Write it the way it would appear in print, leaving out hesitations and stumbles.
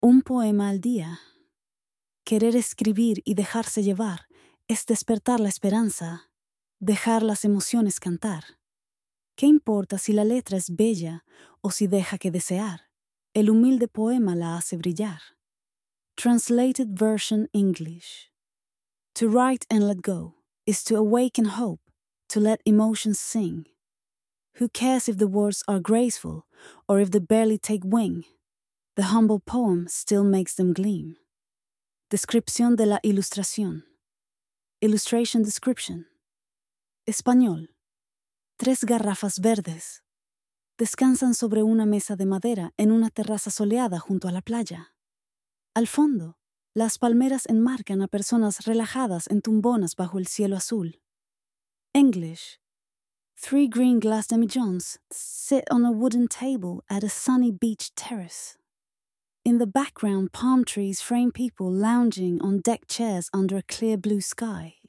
Un poema al día. Querer escribir y dejarse llevar es despertar la esperanza, dejar las emociones cantar. ¿Qué importa si la letra es bella o si deja que desear? El humilde poema la hace brillar. Translated version English. To write and let go is to awaken hope, to let emotions sing. Who cares if the words are graceful or if they barely take wing? The humble poem still makes them gleam. Descripción de la ilustración. Illustration description. Español. 3 garrafas verdes. Descansan sobre una mesa de madera en una terraza soleada junto a la playa. Al fondo, las palmeras enmarcan a personas relajadas en tumbonas bajo el cielo azul. English. 3 green glass demijohns sit on a wooden table at a sunny beach terrace. In the background, palm trees frame people lounging on deck chairs under a clear blue sky.